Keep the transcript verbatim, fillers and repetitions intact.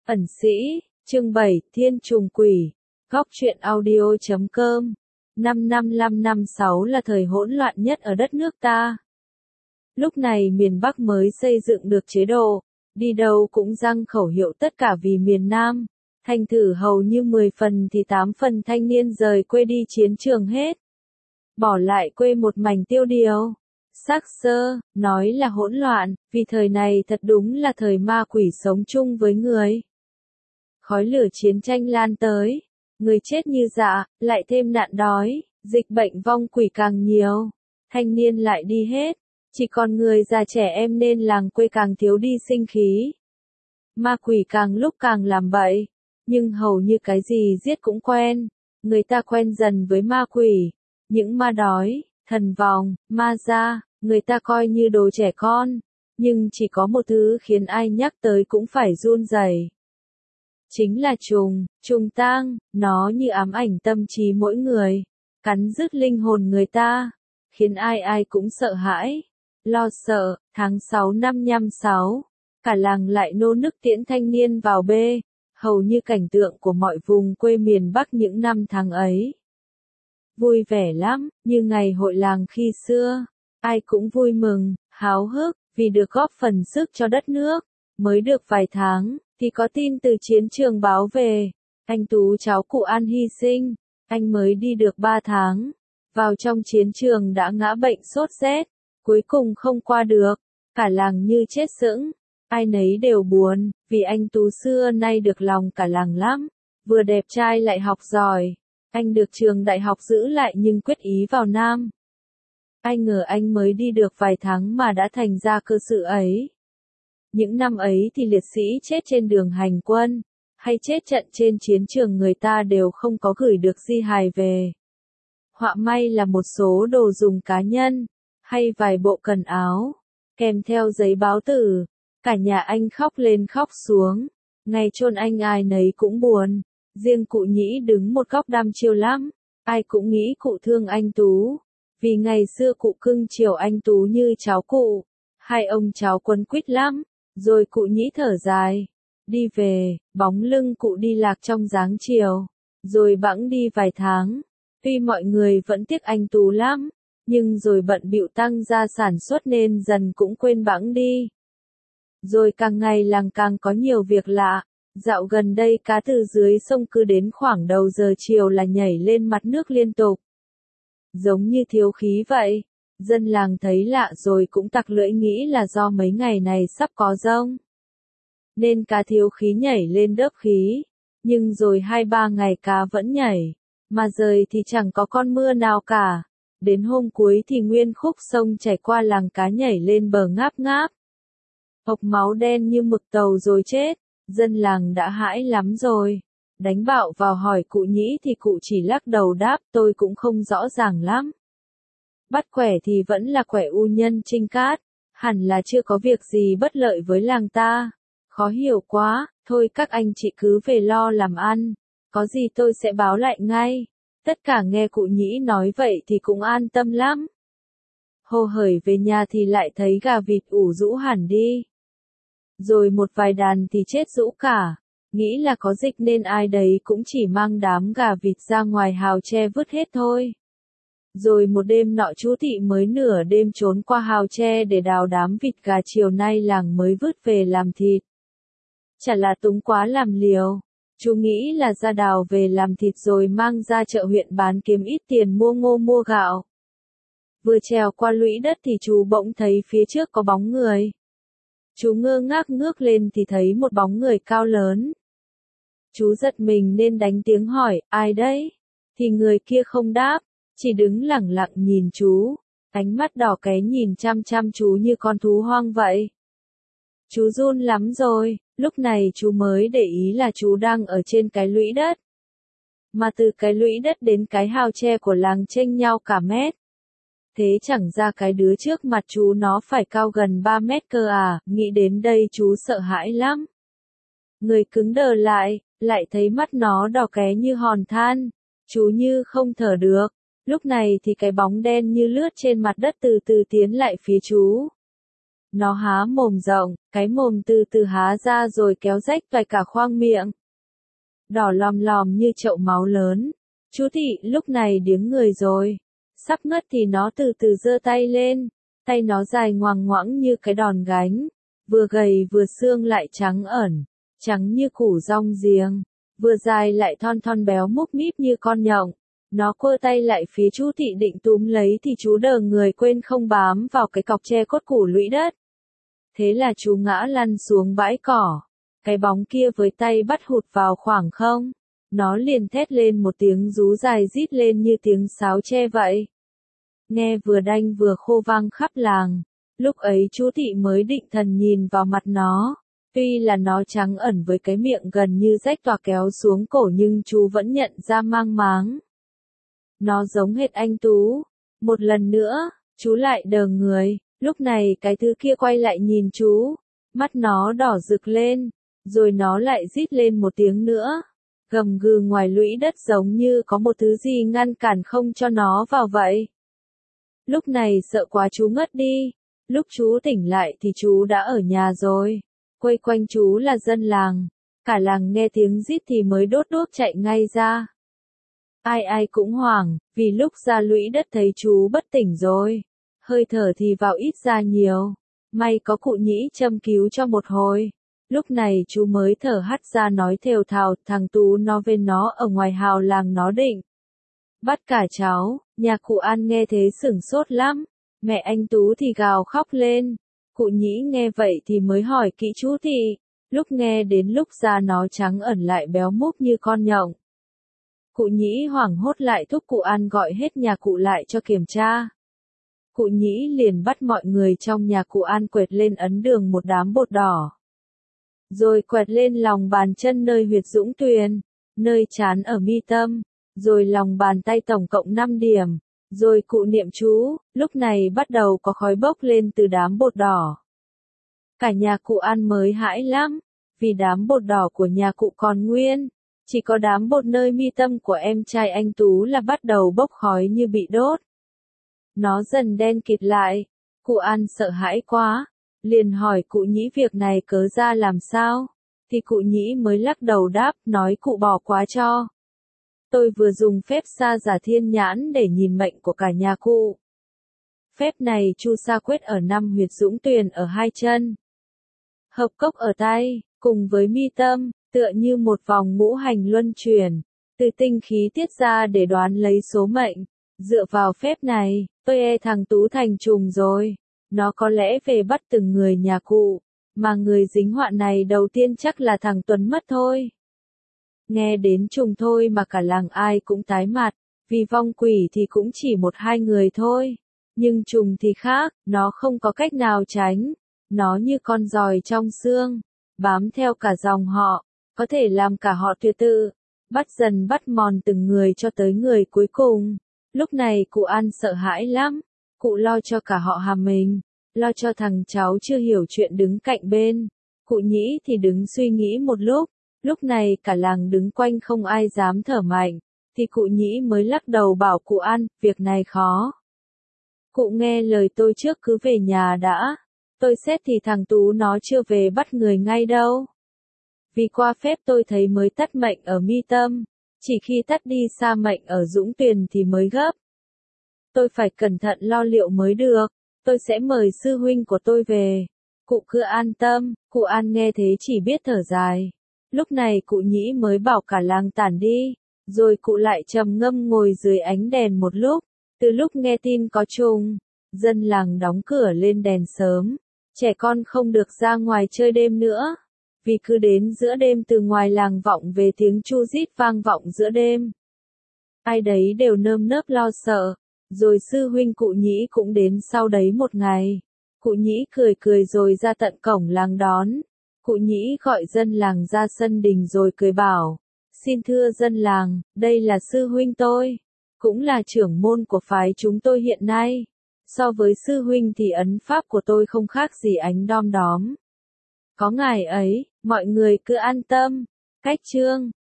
Ẩn sĩ, chương bảy, Thiên trùng quỷ, góc truyện audio chấm com. Năm năm năm năm sáu là thời hỗn loạn nhất ở đất nước ta. Lúc này miền Bắc mới xây dựng được chế độ, đi đâu cũng giăng khẩu hiệu tất cả vì miền Nam. Thành thử hầu như mười phần thì tám phần thanh niên rời quê đi chiến trường hết. Bỏ lại quê một mảnh tiêu điều. Xác xơ, nói là hỗn loạn, vì thời này thật đúng là thời ma quỷ sống chung với người. Khói lửa chiến tranh lan tới, người chết như dạ, lại thêm nạn đói, dịch bệnh vong quỷ càng nhiều, thanh niên lại đi hết, chỉ còn người già trẻ em nên làng quê càng thiếu đi sinh khí. Ma quỷ càng lúc càng làm bậy, nhưng hầu như cái gì giết cũng quen, người ta quen dần với ma quỷ, những ma đói, thần vòng, ma da, người ta coi như đồ trẻ con, nhưng chỉ có một thứ khiến ai nhắc tới cũng phải run rẩy. Chính là trùng, trùng tang, nó như ám ảnh tâm trí mỗi người, cắn rứt linh hồn người ta, khiến ai ai cũng sợ hãi, lo sợ. Tháng sáu năm nhăm sáu, cả làng lại nô nức tiễn thanh niên vào bê, hầu như cảnh tượng của mọi vùng quê miền Bắc những năm tháng ấy. Vui vẻ lắm, như ngày hội làng khi xưa, ai cũng vui mừng, háo hức, vì được góp phần sức cho đất nước. Mới được vài tháng, thì có tin từ chiến trường báo về, anh Tú cháu cụ An hy sinh, anh mới đi được ba tháng, vào trong chiến trường đã ngã bệnh sốt rét, cuối cùng không qua được, cả làng như chết sững, ai nấy đều buồn, vì anh Tú xưa nay được lòng cả làng lắm, vừa đẹp trai lại học giỏi, anh được trường đại học giữ lại nhưng quyết ý vào Nam. Ai ngờ anh mới đi được vài tháng mà đã thành ra cơ sự ấy. Những năm ấy thì liệt sĩ chết trên đường hành quân, hay chết trận trên chiến trường người ta đều không có gửi được di hài về. Họa may là một số đồ dùng cá nhân, hay vài bộ quần áo, kèm theo giấy báo tử. Cả nhà anh khóc lên khóc xuống, ngày chôn anh ai nấy cũng buồn, riêng cụ Nhĩ đứng một góc đăm chiêu lắm, ai cũng nghĩ cụ thương anh Tú, vì ngày xưa cụ cưng chiều anh Tú như cháu cụ, hai ông cháu quấn quýt lắm. Rồi cụ Nhĩ thở dài, đi về, bóng lưng cụ đi lạc trong dáng chiều, rồi bẵng đi vài tháng. Tuy mọi người vẫn tiếc anh Tú lắm, nhưng rồi bận bịu tăng gia sản xuất nên dần cũng quên bẵng đi. Rồi càng ngày làng càng có nhiều việc lạ, dạo gần đây cá từ dưới sông cứ đến khoảng đầu giờ chiều là nhảy lên mặt nước liên tục. Giống như thiếu khí vậy. Dân làng thấy lạ rồi cũng tặc lưỡi nghĩ là do mấy ngày này sắp có giông. Nên cá thiếu khí nhảy lên đớp khí. Nhưng rồi hai ba ngày cá vẫn nhảy. Mà rời thì chẳng có con mưa nào cả. Đến hôm cuối thì nguyên khúc sông chảy qua làng cá nhảy lên bờ ngáp ngáp. Hộc máu đen như mực tàu rồi chết. Dân làng đã hãi lắm rồi. Đánh bạo vào hỏi cụ Nhĩ thì cụ chỉ lắc đầu đáp tôi cũng không rõ ràng lắm. Bắt quẻ thì vẫn là quẻ u nhân trinh cát, hẳn là chưa có việc gì bất lợi với làng ta. Khó hiểu quá, thôi các anh chị cứ về lo làm ăn, có gì tôi sẽ báo lại ngay. Tất cả nghe cụ Nhĩ nói vậy thì cũng an tâm lắm. Hồ hởi về nhà thì lại thấy gà vịt ủ rũ hẳn đi. Rồi một vài đàn thì chết rũ cả, nghĩ là có dịch nên ai đấy cũng chỉ mang đám gà vịt ra ngoài hào tre vứt hết thôi. Rồi một đêm nọ chú Thị mới nửa đêm trốn qua hào tre để đào đám vịt gà chiều nay làng mới vứt về làm thịt. Chả là túng quá làm liều. Chú nghĩ là ra đào về làm thịt rồi mang ra chợ huyện bán kiếm ít tiền mua ngô mua gạo. Vừa trèo qua lũy đất thì chú bỗng thấy phía trước có bóng người. Chú ngơ ngác ngước lên thì thấy một bóng người cao lớn. Chú giật mình nên đánh tiếng hỏi, ai đấy? Thì người kia không đáp. Chỉ đứng lẳng lặng nhìn chú, ánh mắt đỏ ké nhìn chăm chăm chú như con thú hoang vậy. Chú run lắm rồi, lúc này chú mới để ý là chú đang ở trên cái lũy đất. Mà từ cái lũy đất đến cái hào tre của làng chênh nhau cả mét. Thế chẳng ra cái đứa trước mặt chú nó phải cao gần ba mét cơ à, nghĩ đến đây chú sợ hãi lắm. Người cứng đờ lại, lại thấy mắt nó đỏ ké như hòn than, chú như không thở được. Lúc này thì cái bóng đen như lướt trên mặt đất từ từ tiến lại phía chú. Nó há mồm rộng, cái mồm từ từ há ra rồi kéo rách toạc cả khoang miệng. Đỏ lòm lòm như chậu máu lớn. Chú Thị lúc này điếng người rồi. Sắp ngất thì nó từ từ giơ tay lên. Tay nó dài ngoằng ngoãng như cái đòn gánh. Vừa gầy vừa xương lại trắng ẩn. Trắng như củ rong giềng. Vừa dài lại thon thon béo múp míp như con nhộng. Nó quơ tay lại phía chú Thị định túm lấy thì chú đờ người quên không bám vào cái cọc tre cốt củ lũy đất. Thế là chú ngã lăn xuống bãi cỏ. Cái bóng kia với tay bắt hụt vào khoảng không. Nó liền thét lên một tiếng rú dài rít lên như tiếng sáo tre vậy. Nghe vừa đanh vừa khô vang khắp làng. Lúc ấy chú Thị mới định thần nhìn vào mặt nó. Tuy là nó trắng ẩn với cái miệng gần như rách toạc kéo xuống cổ nhưng chú vẫn nhận ra mang máng. Nó giống hệt anh Tú. Một lần nữa, chú lại đờ người. Lúc này cái thứ kia quay lại nhìn chú. Mắt nó đỏ rực lên. Rồi nó lại rít lên một tiếng nữa. Gầm gừ ngoài lũy đất giống như có một thứ gì ngăn cản không cho nó vào vậy. Lúc này sợ quá chú ngất đi. Lúc chú tỉnh lại thì chú đã ở nhà rồi. Quây quanh chú là dân làng. Cả làng nghe tiếng rít thì mới đốt đốt chạy ngay ra. Ai ai cũng hoảng, vì lúc ra lũy đất thấy chú bất tỉnh rồi. Hơi thở thì vào ít ra nhiều. May có cụ Nhĩ châm cứu cho một hồi. Lúc này chú mới thở hắt ra nói thều thào, thằng Tú nó về nó ở ngoài hào làng nó định. Bắt cả cháu, nhà cụ An nghe thế sửng sốt lắm. Mẹ anh Tú thì gào khóc lên. Cụ Nhĩ nghe vậy thì mới hỏi kỹ chú Thị. Lúc nghe đến lúc da nó trắng ẩn lại béo múp như con nhộng. Cụ Nhĩ hoảng hốt lại thúc cụ An gọi hết nhà cụ lại cho kiểm tra. Cụ Nhĩ liền bắt mọi người trong nhà cụ An quệt lên ấn đường một đám bột đỏ. Rồi quẹt lên lòng bàn chân nơi huyệt dũng tuyền, nơi trán ở mi tâm, rồi lòng bàn tay tổng cộng năm điểm, rồi cụ niệm chú, lúc này bắt đầu có khói bốc lên từ đám bột đỏ. Cả nhà cụ An mới hãi lắm, vì đám bột đỏ của nhà cụ còn nguyên, chỉ có đám bột nơi mi tâm của em trai anh Tú là bắt đầu bốc khói như bị đốt. Nó dần đen kịt lại, cụ An sợ hãi quá. Liền hỏi cụ Nhĩ việc này cớ ra làm sao, thì cụ Nhĩ mới lắc đầu đáp, nói cụ bỏ quá cho. Tôi vừa dùng phép sa giả thiên nhãn để nhìn mệnh của cả nhà cụ. Phép này chu sa quyết ở năm huyệt dũng tuyền ở hai chân. Hợp cốc ở tay, cùng với mi tâm, tựa như một vòng ngũ hành luân chuyển, từ tinh khí tiết ra để đoán lấy số mệnh. Dựa vào phép này, tôi e thằng Tú thành trùng rồi. Nó có lẽ về bắt từng người nhà cụ, mà người dính họa này đầu tiên chắc là thằng Tuấn mất thôi. Nghe đến trùng thôi mà cả làng ai cũng tái mặt, vì vong quỷ thì cũng chỉ một hai người thôi. Nhưng trùng thì khác, nó không có cách nào tránh. Nó như con giòi trong xương, bám theo cả dòng họ, có thể làm cả họ tuyệt tự, bắt dần bắt mòn từng người cho tới người cuối cùng. Lúc này cụ An sợ hãi lắm. Cụ lo cho cả họ Hàm mình, lo cho thằng cháu chưa hiểu chuyện đứng cạnh bên. Cụ Nhĩ thì đứng suy nghĩ một lúc, lúc này cả làng đứng quanh không ai dám thở mạnh, thì cụ Nhĩ mới lắc đầu bảo cụ An, việc này khó. Cụ nghe lời tôi trước cứ về nhà đã, tôi xét thì thằng Tú nó chưa về bắt người ngay đâu. Vì qua phép tôi thấy mới tắt mệnh ở mi tâm, chỉ khi tắt đi xa mệnh ở dũng tuyền thì mới gấp. Tôi phải cẩn thận lo liệu mới được, tôi sẽ mời sư huynh của tôi về. Cụ cứ an tâm, cụ An nghe thế chỉ biết thở dài. Lúc này cụ Nhĩ mới bảo cả làng tản đi, rồi cụ lại trầm ngâm ngồi dưới ánh đèn một lúc. Từ lúc nghe tin có trùng, dân làng đóng cửa lên đèn sớm, trẻ con không được ra ngoài chơi đêm nữa. Vì cứ đến giữa đêm từ ngoài làng vọng về tiếng chu rít vang vọng giữa đêm. Ai đấy đều nơm nớp lo sợ. Rồi sư huynh cụ Nhĩ cũng đến sau đấy một ngày. Cụ Nhĩ cười cười rồi ra tận cổng làng đón. Cụ Nhĩ gọi dân làng ra sân đình rồi cười bảo. Xin thưa dân làng, đây là sư huynh tôi. Cũng là trưởng môn của phái chúng tôi hiện nay. So với sư huynh thì ấn pháp của tôi không khác gì ánh đom đóm. Có ngài ấy, mọi người cứ an tâm. Cách chương